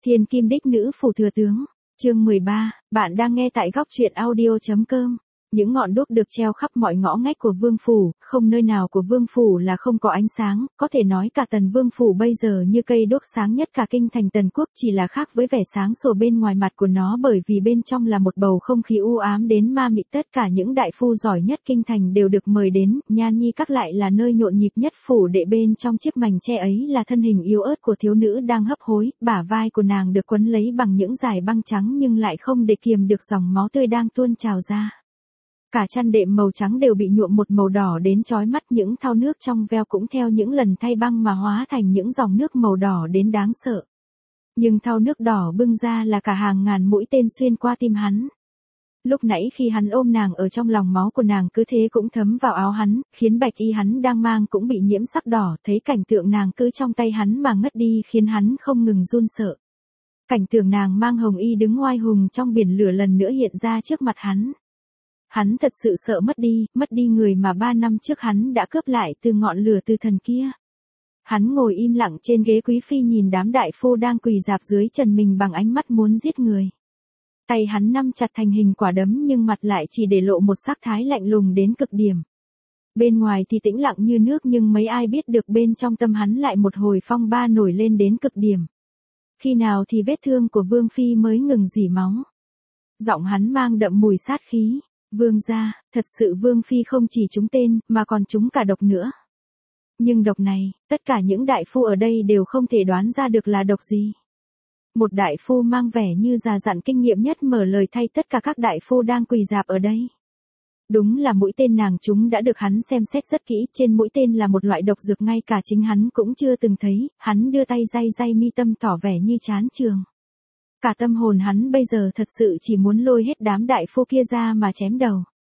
Thiên kim đích nữ phủ thừa tướng. Chương 13, bạn đang nghe tại góc truyện audio.com. Những ngọn đuốc được treo khắp mọi ngõ ngách của vương phủ, không nơi nào của vương phủ là không có ánh sáng, có thể nói cả tần vương phủ bây giờ như cây đuốc sáng nhất cả kinh thành Tần Quốc, chỉ là khác với vẻ sáng sủa bên ngoài mặt của nó bởi vì bên trong là một bầu không khí u ám đến ma mị. Tất cả những đại phu giỏi nhất kinh thành đều được mời đến, Nhan Nhi các lại là nơi nhộn nhịp nhất phủ đệ. Bên trong chiếc mành che ấy là thân hình yếu ớt của thiếu nữ đang hấp hối, bả vai của nàng được quấn lấy bằng những dải băng trắng nhưng lại không để kiềm được dòng máu tươi đang tuôn trào ra. Cả chăn đệm màu trắng đều bị nhuộm một màu đỏ đến chói mắt, những thau nước trong veo cũng theo những lần thay băng mà hóa thành những dòng nước màu đỏ đến đáng sợ. Nhưng thau nước đỏ bưng ra là cả hàng ngàn mũi tên xuyên qua tim hắn. Lúc nãy khi hắn ôm nàng ở trong lòng, máu của nàng cứ thế cũng thấm vào áo hắn, khiến bạch y hắn đang mang cũng bị nhiễm sắc đỏ. Thấy cảnh tượng nàng cứ trong tay hắn mà ngất đi khiến hắn không ngừng run sợ. Cảnh tượng nàng mang hồng y đứng oai hùng trong biển lửa lần nữa hiện ra trước mặt hắn. Hắn thật sự sợ mất đi người mà 3 năm trước hắn đã cướp lại từ ngọn lửa từ thần kia. Hắn ngồi im lặng trên ghế quý phi nhìn đám đại phu đang quỳ rạp dưới trần mình bằng ánh mắt muốn giết người. Tay hắn nắm chặt thành hình quả đấm nhưng mặt lại chỉ để lộ một sắc thái lạnh lùng đến cực điểm. Bên ngoài thì tĩnh lặng như nước nhưng mấy ai biết được bên trong tâm hắn lại một hồi phong ba nổi lên đến cực điểm. Khi nào thì vết thương của Vương Phi mới ngừng rỉ máu. Giọng hắn mang đậm mùi sát khí. Vương gia, thật sự Vương Phi không chỉ trúng tên, mà còn trúng cả độc nữa. Nhưng độc này, tất cả những đại phu ở đây đều không thể đoán ra được là độc gì. Một đại phu mang vẻ như già dặn kinh nghiệm nhất mở lời thay tất cả các đại phu đang quỳ rạp ở đây. Đúng là mũi tên nàng trúng đã được hắn xem xét rất kỹ, trên mũi tên là một loại độc dược ngay cả chính hắn cũng chưa từng thấy, hắn đưa tay day mi tâm tỏ vẻ như chán trường. Cả tâm hồn hắn bây giờ thật sự chỉ muốn lôi hết đám đại phu kia ra mà chém đầu.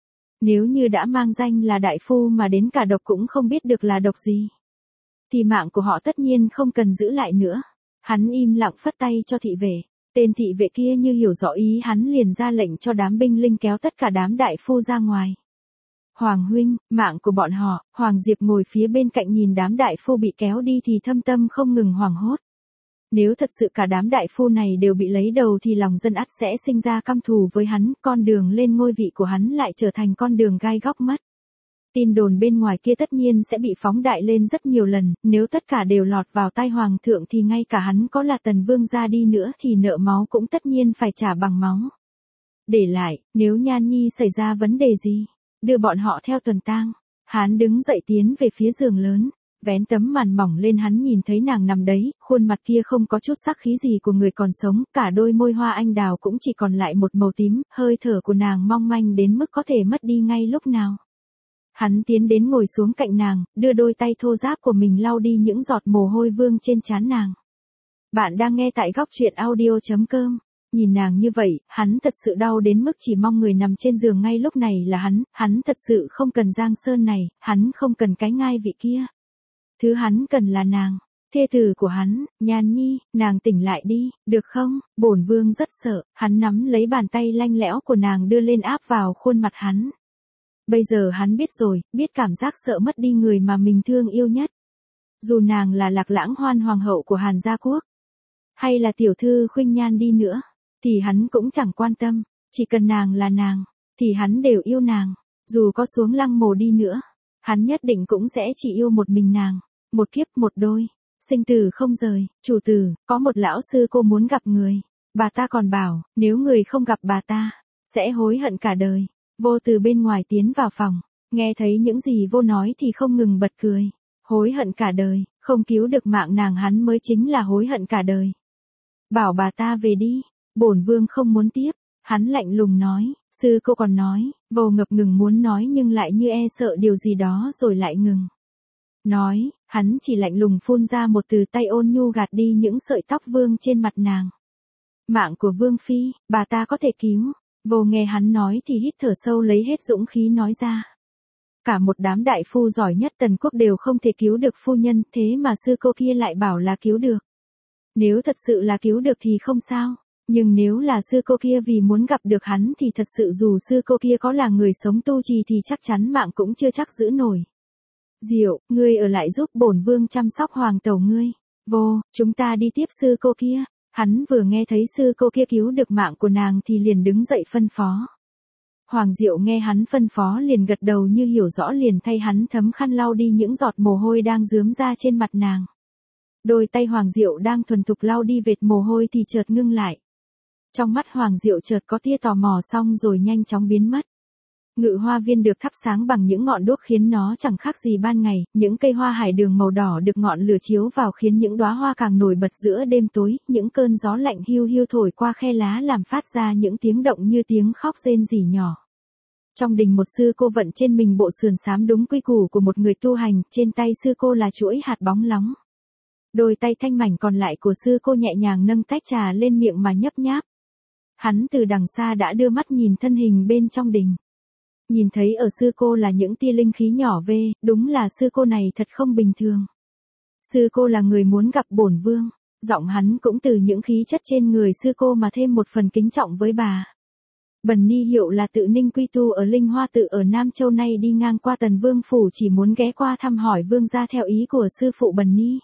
Nếu như đã mang danh là đại phu mà đến cả độc cũng không biết được là độc gì, thì mạng của họ tất nhiên không cần giữ lại nữa. Hắn im lặng phất tay cho thị vệ. Tên thị vệ kia như hiểu rõ ý hắn liền ra lệnh cho đám binh linh kéo tất cả đám đại phu ra ngoài. Hoàng huynh, mạng của bọn họ. Hoàng Diệp ngồi phía bên cạnh nhìn đám đại phu bị kéo đi thì thâm tâm không ngừng hoảng hốt. Nếu thật sự cả đám đại phu này đều bị lấy đầu thì lòng dân ắt sẽ sinh ra căm thù với hắn, con đường lên ngôi vị của hắn lại trở thành con đường gai góc mất. Tin đồn bên ngoài kia tất nhiên sẽ bị phóng đại lên rất nhiều lần, nếu tất cả đều lọt vào tay hoàng thượng thì ngay cả hắn có là Tần Vương ra đi nữa thì nợ máu cũng tất nhiên phải trả bằng máu. Để lại, nếu Nhan Nhi xảy ra vấn đề gì, đưa bọn họ theo tuần tang. Hắn đứng dậy tiến về phía giường lớn. Vén tấm màn mỏng lên, hắn nhìn thấy nàng nằm đấy, khuôn mặt kia không có chút sắc khí gì của người còn sống, cả đôi môi hoa anh đào cũng chỉ còn lại một màu tím, hơi thở của nàng mong manh đến mức có thể mất đi ngay lúc nào. Hắn tiến đến ngồi xuống cạnh nàng, đưa đôi tay thô ráp của mình lau đi những giọt mồ hôi vương trên trán nàng. Bạn đang nghe tại góc truyện audio.com. Nhìn nàng như vậy, hắn thật sự đau đến mức chỉ mong người nằm trên giường ngay lúc này là hắn thật sự không cần Giang Sơn này, hắn không cần cái ngai vị kia. Thứ hắn cần là nàng, thê tử của hắn. Nhan Nhi, nàng tỉnh lại đi, được không? Bổn vương rất sợ. Hắn nắm lấy bàn tay lanh lẽo của nàng đưa lên áp vào khuôn mặt hắn. Bây giờ hắn biết rồi, biết cảm giác sợ mất đi người mà mình thương yêu nhất. Dù nàng là Lạc Lãng Hoan hoàng hậu của Hàn Gia Quốc, hay là tiểu thư Khuynh Nhan đi nữa, thì hắn cũng chẳng quan tâm, chỉ cần nàng là nàng, thì hắn đều yêu nàng. Dù có xuống lăng mồ đi nữa, hắn nhất định cũng sẽ chỉ yêu một mình nàng, một kiếp một đôi, sinh tử không rời. Chủ tử, có một lão sư cô muốn gặp người. Bà ta còn bảo, nếu người không gặp bà ta, sẽ hối hận cả đời. Vô từ bên ngoài tiến vào phòng, nghe thấy những gì vô nói thì không ngừng bật cười. Hối hận cả đời, không cứu được mạng nàng hắn mới chính là hối hận cả đời. Bảo bà ta về đi, bổn vương không muốn tiếp. Hắn lạnh lùng nói, sư cô còn nói. Vô ngập ngừng muốn nói nhưng lại như e sợ điều gì đó rồi lại ngừng nói. Hắn chỉ lạnh lùng phun ra một từ, tay ôn nhu gạt đi những sợi tóc vương trên mặt nàng. Mạng của Vương Phi, bà ta có thể cứu. Vô nghe hắn nói thì hít thở sâu lấy hết dũng khí nói ra. Cả một đám đại phu giỏi nhất Tần Quốc đều không thể cứu được phu nhân, thế mà sư cô kia lại bảo là cứu được. Nếu thật sự là cứu được thì không sao, nhưng nếu là sư cô kia vì muốn gặp được hắn thì thật sự dù sư cô kia có là người sống tu trì thì chắc chắn mạng cũng chưa chắc giữ nổi. Diệu, ngươi ở lại giúp bổn vương chăm sóc hoàng tẩu ngươi. Vô, chúng ta đi tiếp sư cô kia. Hắn vừa nghe thấy sư cô kia cứu được mạng của nàng thì liền đứng dậy phân phó. Hoàng Diệu nghe hắn phân phó liền gật đầu như hiểu rõ, liền thay hắn thấm khăn lau đi những giọt mồ hôi đang rướm ra trên mặt nàng. Đôi tay Hoàng Diệu đang thuần thục lau đi vệt mồ hôi thì chợt ngưng lại. Trong mắt Hoàng Diệu chợt có tia tò mò xong rồi nhanh chóng biến mất. Ngự hoa viên được thắp sáng bằng những ngọn đuốc khiến nó chẳng khác gì ban ngày, những cây hoa hải đường màu đỏ được ngọn lửa chiếu vào khiến những đóa hoa càng nổi bật giữa đêm tối, những cơn gió lạnh hiu hiu thổi qua khe lá làm phát ra những tiếng động như tiếng khóc rên rỉ nhỏ. Trong đình một sư cô vận trên mình bộ sườn xám đúng quy củ của một người tu hành, trên tay sư cô là chuỗi hạt bóng lóng. Đôi tay thanh mảnh còn lại của sư cô nhẹ nhàng nâng tách trà lên miệng mà nhấp nháp. Hắn từ đằng xa đã đưa mắt nhìn thân hình bên trong đình. Nhìn thấy ở sư cô là những tia linh khí nhỏ ve, đúng là sư cô này thật không bình thường. Sư cô là người muốn gặp bổn vương, giọng hắn cũng từ những khí chất trên người sư cô mà thêm một phần kính trọng với bà. Bần ni hiệu là Tự Ninh quy tu ở Linh Hoa tự ở Nam Châu, nay đi ngang qua Tần Vương phủ chỉ muốn ghé qua thăm hỏi vương gia theo ý của sư phụ bần ni.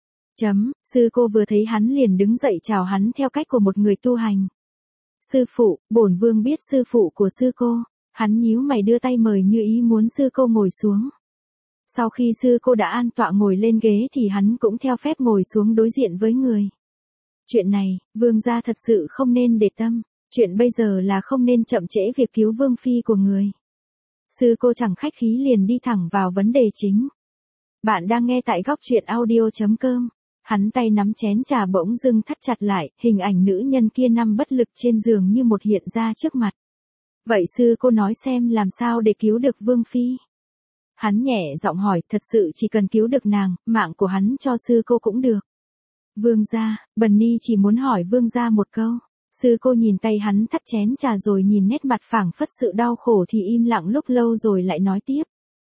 Sư cô vừa thấy hắn liền đứng dậy chào hắn theo cách của một người tu hành. Sư phụ, bổn vương biết sư phụ của sư cô. Hắn nhíu mày đưa tay mời như ý muốn sư cô ngồi xuống. Sau khi sư cô đã an tọa ngồi lên ghế thì hắn cũng theo phép ngồi xuống đối diện với người. Chuyện này, vương gia thật sự không nên để tâm, chuyện bây giờ là không nên chậm trễ việc cứu vương phi của người. Sư cô chẳng khách khí liền đi thẳng vào vấn đề chính. Bạn đang nghe tại góc truyện audio.com. Hắn tay nắm chén trà bỗng dưng thắt chặt lại, hình ảnh nữ nhân kia nằm bất lực trên giường như một hiện ra trước mặt. Vậy sư cô nói xem làm sao để cứu được vương phi? Hắn nhẹ giọng hỏi, thật sự chỉ cần cứu được nàng, mạng của hắn cho sư cô cũng được. Vương gia, bần ni chỉ muốn hỏi vương gia một câu. Sư cô nhìn tay hắn thắt chén trà rồi nhìn nét mặt phảng phất sự đau khổ thì im lặng lúc lâu rồi lại nói tiếp.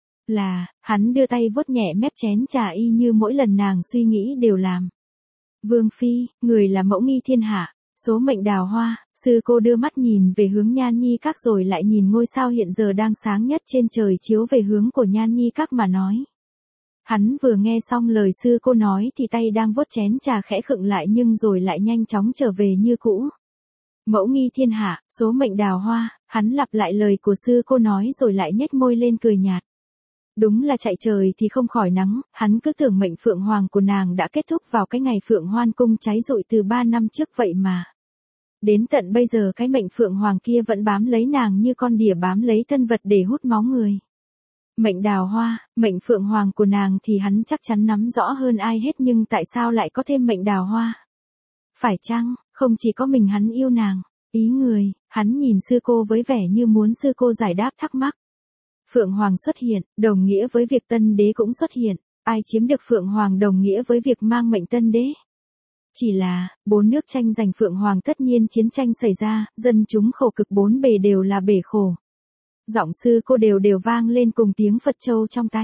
Hắn đưa tay vuốt nhẹ mép chén trà y như mỗi lần nàng suy nghĩ đều làm. Vương phi, người là mẫu nghi thiên hạ, số mệnh đào hoa. Sư cô đưa mắt nhìn về hướng Nhan Nhi Các rồi lại nhìn ngôi sao hiện giờ đang sáng nhất trên trời chiếu về hướng của Nhan Nhi Các mà nói. Hắn vừa nghe xong lời sư cô nói thì tay đang vuốt chén trà khẽ khựng lại nhưng rồi lại nhanh chóng trở về như cũ. Mẫu nghi thiên hạ, số mệnh đào hoa. Hắn lặp lại lời của sư cô nói rồi lại nhếch môi lên cười nhạt. Đúng là chạy trời thì không khỏi nắng, hắn cứ tưởng mệnh phượng hoàng của nàng đã kết thúc vào cái ngày phượng hoan cung cháy rụi từ 3 năm trước vậy mà. Đến tận bây giờ cái mệnh phượng hoàng kia vẫn bám lấy nàng như con đỉa bám lấy thân vật để hút máu người. Mệnh đào hoa, mệnh phượng hoàng của nàng thì hắn chắc chắn nắm rõ hơn ai hết, nhưng tại sao lại có thêm mệnh đào hoa? Phải chăng, không chỉ có mình hắn yêu nàng? Ý người, hắn nhìn sư cô với vẻ như muốn sư cô giải đáp thắc mắc. Phượng Hoàng xuất hiện, đồng nghĩa với việc tân đế cũng xuất hiện. Ai chiếm được Phượng Hoàng đồng nghĩa với việc mang mệnh tân đế. Chỉ là, 4 nước tranh giành Phượng Hoàng, tất nhiên chiến tranh xảy ra, dân chúng khổ cực bốn bề đều là bể khổ. Giọng sư cô đều vang lên cùng tiếng Phật châu trong tay.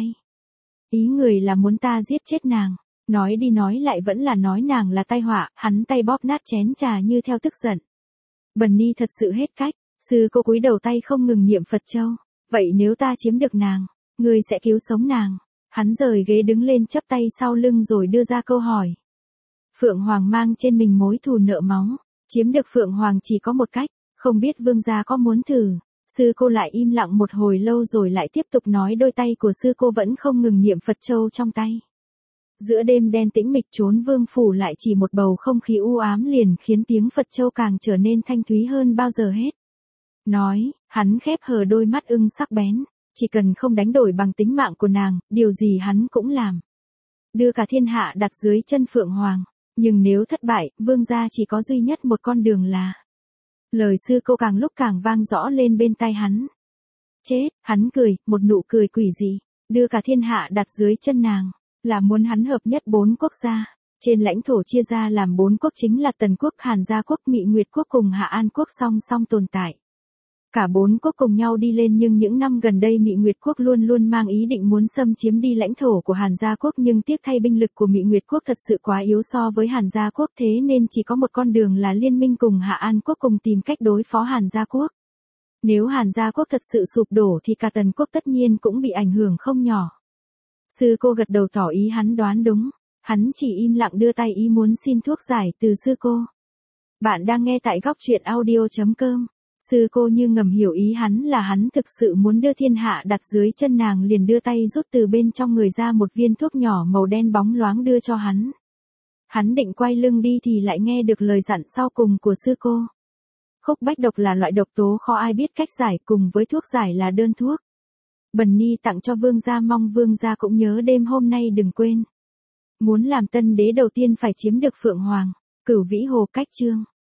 Ý người là muốn ta giết chết nàng. Nói đi nói lại vẫn là nói nàng là tai họa. Hắn tay bóp nát chén trà như theo tức giận. Bần ni thật sự hết cách. Sư cô cúi đầu tay không ngừng niệm Phật châu. Vậy nếu ta chiếm được nàng, ngươi sẽ cứu sống nàng. Hắn rời ghế đứng lên chắp tay sau lưng rồi đưa ra câu hỏi. Phượng Hoàng mang trên mình mối thù nợ máu. Chiếm được Phượng Hoàng chỉ có một cách, không biết vương gia có muốn thử. Sư cô lại im lặng một hồi lâu rồi lại tiếp tục nói, đôi tay của sư cô vẫn không ngừng niệm Phật châu trong tay. Giữa đêm đen tĩnh mịch trốn vương phủ lại chỉ một bầu không khí u ám liền khiến tiếng Phật châu càng trở nên thanh thúy hơn bao giờ hết. Nói, hắn khép hờ đôi mắt ưng sắc bén, chỉ cần không đánh đổi bằng tính mạng của nàng, điều gì hắn cũng làm. Đưa cả thiên hạ đặt dưới chân Phượng Hoàng, nhưng nếu thất bại, vương gia chỉ có duy nhất một con đường là. Lời sư cô càng lúc càng vang rõ lên bên tai hắn. Chết, hắn cười, một nụ cười quỷ dị, đưa cả thiên hạ đặt dưới chân nàng, là muốn hắn hợp nhất 4 quốc gia. Trên lãnh thổ chia ra làm 4 quốc chính là Tần quốc, Hàn Gia quốc, Mị Nguyệt quốc cùng Hạ An quốc song song tồn tại. Cả 4 quốc cùng nhau đi lên, nhưng những năm gần đây Mị Nguyệt quốc luôn luôn mang ý định muốn xâm chiếm đi lãnh thổ của Hàn Gia quốc, nhưng tiếc thay binh lực của Mị Nguyệt quốc thật sự quá yếu so với Hàn Gia quốc, thế nên chỉ có một con đường là liên minh cùng Hạ An quốc cùng tìm cách đối phó Hàn Gia quốc. Nếu Hàn Gia quốc thật sự sụp đổ thì cả Tần quốc tất nhiên cũng bị ảnh hưởng không nhỏ. Sư cô gật đầu tỏ ý hắn đoán đúng, hắn chỉ im lặng đưa tay ý muốn xin thuốc giải từ sư cô. Bạn đang nghe tại góc truyện audio.com. Sư cô như ngầm hiểu ý hắn là hắn thực sự muốn đưa thiên hạ đặt dưới chân nàng, liền đưa tay rút từ bên trong người ra một viên thuốc nhỏ màu đen bóng loáng đưa cho hắn. Hắn định quay lưng đi thì lại nghe được lời dặn sau cùng của sư cô. Khúc bách độc là loại độc tố khó ai biết cách giải, cùng với thuốc giải là đơn thuốc. Bần ni tặng cho vương gia, mong vương gia cũng nhớ đêm hôm nay đừng quên. Muốn làm tân đế đầu tiên phải chiếm được Phượng Hoàng. Cửu Vĩ Hồ Cách Chương.